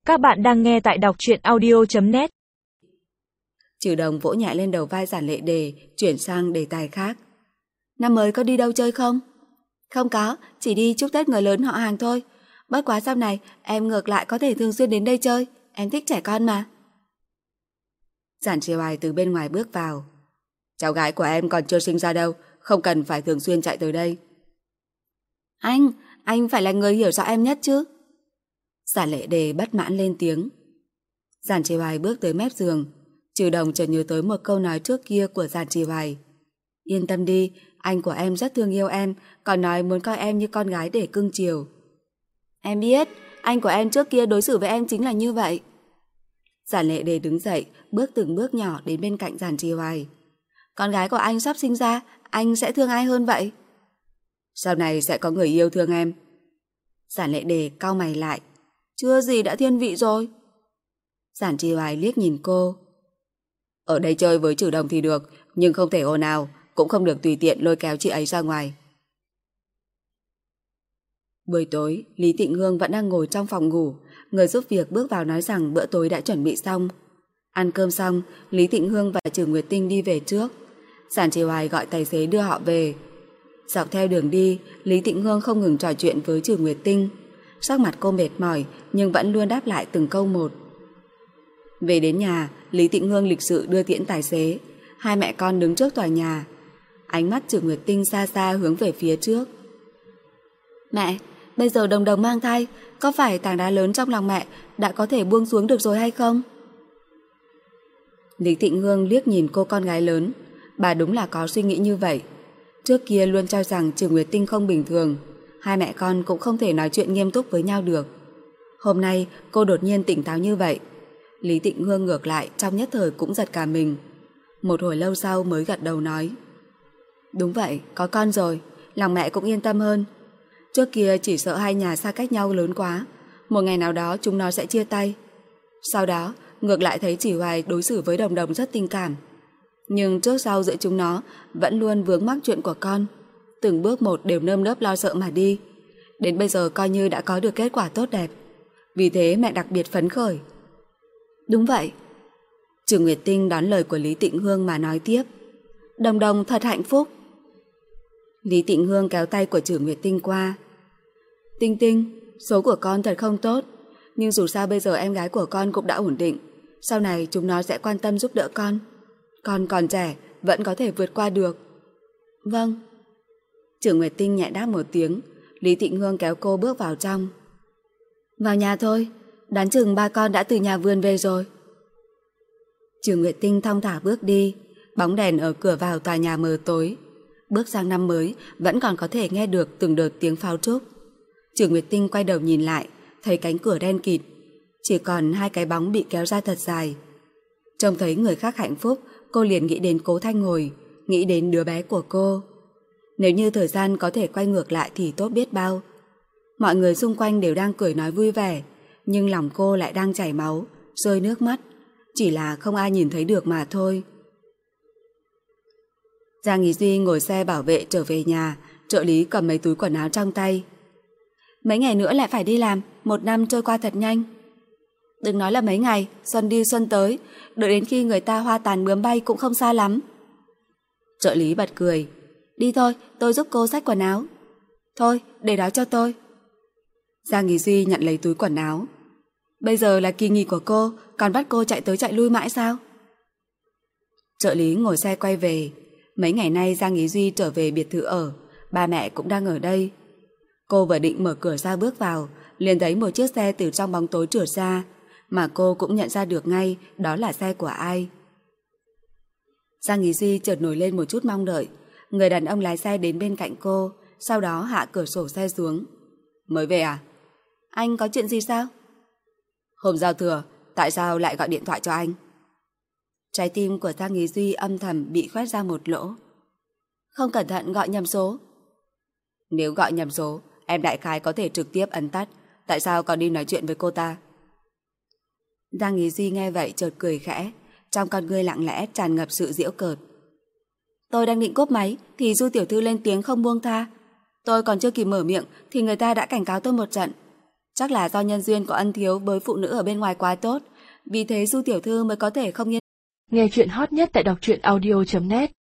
Các bạn đang nghe tại đọc truyện audio.net. Trừ Đồng vỗ nhẹ lên đầu vai Giản Lệ Đề, chuyển sang đề tài khác. Năm mới có đi đâu chơi không? Không có, chỉ đi chúc Tết người lớn họ hàng thôi. Bất quá sau này em ngược lại có thể thường xuyên đến đây chơi, em thích trẻ con mà. Giản Trì Hoài từ bên ngoài bước vào. Cháu gái của em còn chưa sinh ra đâu, không cần phải thường xuyên chạy tới đây. Anh phải là người hiểu rõ em nhất chứ. Giản Lệ Đề bất mãn lên tiếng. Giản Trì Hoài bước tới mép giường. Trừ Đồng chợt nhớ tới một câu nói trước kia của Giản Trì Hoài. Yên tâm đi, anh của em rất thương yêu em, còn nói muốn coi em như con gái để cưng chiều. Em biết, anh của em trước kia đối xử với em chính là như vậy. Giản Lệ Đề đứng dậy, bước từng bước nhỏ đến bên cạnh Giản Trì Hoài. Con gái của anh sắp sinh ra, anh sẽ thương ai hơn vậy? Sau này sẽ có người yêu thương em. Giản Lệ Đề cau mày lại. Chưa gì đã thiên vị rồi. Giản Trì Hoài liếc nhìn cô. Ở đây chơi với Trừ Đồng thì được, nhưng không thể ồn ào, cũng không được tùy tiện lôi kéo chị ấy ra ngoài. Buổi tối, Lý Tịnh Hương vẫn đang ngồi trong phòng ngủ. Người giúp việc bước vào nói rằng bữa tối đã chuẩn bị xong. Ăn cơm xong, Lý Tịnh Hương và Trừ Nguyệt Tinh đi về trước. Giản Trì Hoài gọi tài xế đưa họ về. Dọc theo đường đi, Lý Tịnh Hương không ngừng trò chuyện với Trừ Nguyệt Tinh. Sắc mặt cô mệt mỏi nhưng vẫn luôn đáp lại từng câu một. Về đến nhà, Lý Tịnh Hương lịch sự đưa tiễn tài xế. Hai mẹ con đứng trước tòa nhà. Ánh mắt Trừ Nguyệt Tinh xa xa hướng về phía trước. Mẹ, bây giờ Đồng Đồng mang thai, có phải tảng đá lớn trong lòng mẹ đã có thể buông xuống được rồi hay không? Lý Tịnh Hương liếc nhìn cô con gái lớn. Bà đúng là có suy nghĩ như vậy. Trước kia luôn cho rằng Trừ Nguyệt Tinh không bình thường, hai mẹ con cũng không thể nói chuyện nghiêm túc với nhau được. Hôm nay cô đột nhiên tỉnh táo như vậy. Lý Tịnh Hương ngược lại trong nhất thời cũng giật cả mình. Một hồi lâu sau mới gật đầu nói. Đúng vậy, có con rồi, lòng mẹ cũng yên tâm hơn. Trước kia chỉ sợ hai nhà xa cách nhau lớn quá, một ngày nào đó chúng nó sẽ chia tay. Sau đó ngược lại thấy Trì Hoài đối xử với Đồng Đồng rất tình cảm. Nhưng trước sau giữa chúng nó vẫn luôn vướng mắc chuyện của con, từng bước một đều nơm nớp lo sợ mà đi. Đến bây giờ coi như đã có được kết quả tốt đẹp. Vì thế mẹ đặc biệt phấn khởi. Đúng vậy. Trừ Nguyệt Tinh đón lời của Lý Tịnh Hương mà nói tiếp. Đồng Đồng thật hạnh phúc. Lý Tịnh Hương kéo tay của Trừ Nguyệt Tinh qua. Tinh Tinh, số của con thật không tốt, nhưng dù sao bây giờ em gái của con cũng đã ổn định. Sau này chúng nó sẽ quan tâm giúp đỡ con. Con còn trẻ, vẫn có thể vượt qua được. Vâng. Trừ Nguyệt Tinh nhẹ đáp một tiếng. Lý Tịnh Hương kéo cô bước vào trong. Vào nhà thôi, đoán chừng ba con đã từ nhà vườn về rồi. Trừ Nguyệt Tinh thong thả bước đi. Bóng đèn ở cửa vào tòa nhà mờ tối. Bước sang năm mới vẫn còn có thể nghe được từng đợt tiếng pháo trúc. Trừ Nguyệt Tinh quay đầu nhìn lại, thấy cánh cửa đen kịt, chỉ còn hai cái bóng bị kéo ra thật dài. Trông thấy người khác hạnh phúc, cô liền nghĩ đến Cố Thanh Ngồi, nghĩ đến đứa bé của cô. Nếu như thời gian có thể quay ngược lại thì tốt biết bao. Mọi người xung quanh đều đang cười nói vui vẻ, nhưng lòng cô lại đang chảy máu, rơi nước mắt, chỉ là không ai nhìn thấy được mà thôi. Giang Ý Duy ngồi xe bảo vệ trở về nhà, trợ lý cầm mấy túi quần áo trong tay. Mấy ngày nữa lại phải đi làm, một năm trôi qua thật nhanh. Đừng nói là mấy ngày, xuân đi xuân tới, đợi đến khi người ta hoa tàn bướm bay cũng không xa lắm. Trợ lý bật cười. Đi thôi, tôi giúp cô xách quần áo. Thôi, để đó cho tôi. Giang Ý Duy nhận lấy túi quần áo. Bây giờ là kỳ nghỉ của cô, còn bắt cô chạy tới chạy lui mãi sao? Trợ lý ngồi xe quay về. Mấy ngày nay Giang Ý Duy trở về biệt thự ở, ba mẹ cũng đang ở đây. Cô vừa định mở cửa ra bước vào, liền thấy một chiếc xe từ trong bóng tối trượt ra, mà cô cũng nhận ra được ngay đó là xe của ai. Giang Ý Duy chợt nổi lên một chút mong đợi. Người đàn ông lái xe đến bên cạnh cô, sau đó hạ cửa sổ xe xuống. Mới về à? Anh có chuyện gì sao? Hôm giao thừa, tại sao lại gọi điện thoại cho anh? Trái tim của Giang Ý Duy âm thầm bị khoét ra một lỗ. Không cẩn thận gọi nhầm số. Nếu gọi nhầm số, em đại khái có thể trực tiếp ấn tắt. Tại sao còn đi nói chuyện với cô ta? Giang Ý Duy nghe vậy chợt cười khẽ, trong con ngươi lặng lẽ tràn ngập sự giễu cợt. Tôi đang định cúp máy thì Du tiểu thư lên tiếng không buông tha. Tôi còn chưa kịp mở miệng thì người ta đã cảnh cáo tôi một trận. Chắc là do nhân duyên của Ân thiếu với phụ nữ ở bên ngoài quá tốt, vì thế Du tiểu thư mới có thể không yên. Nghe chuyện hot nhất tại đọc truyện audio.net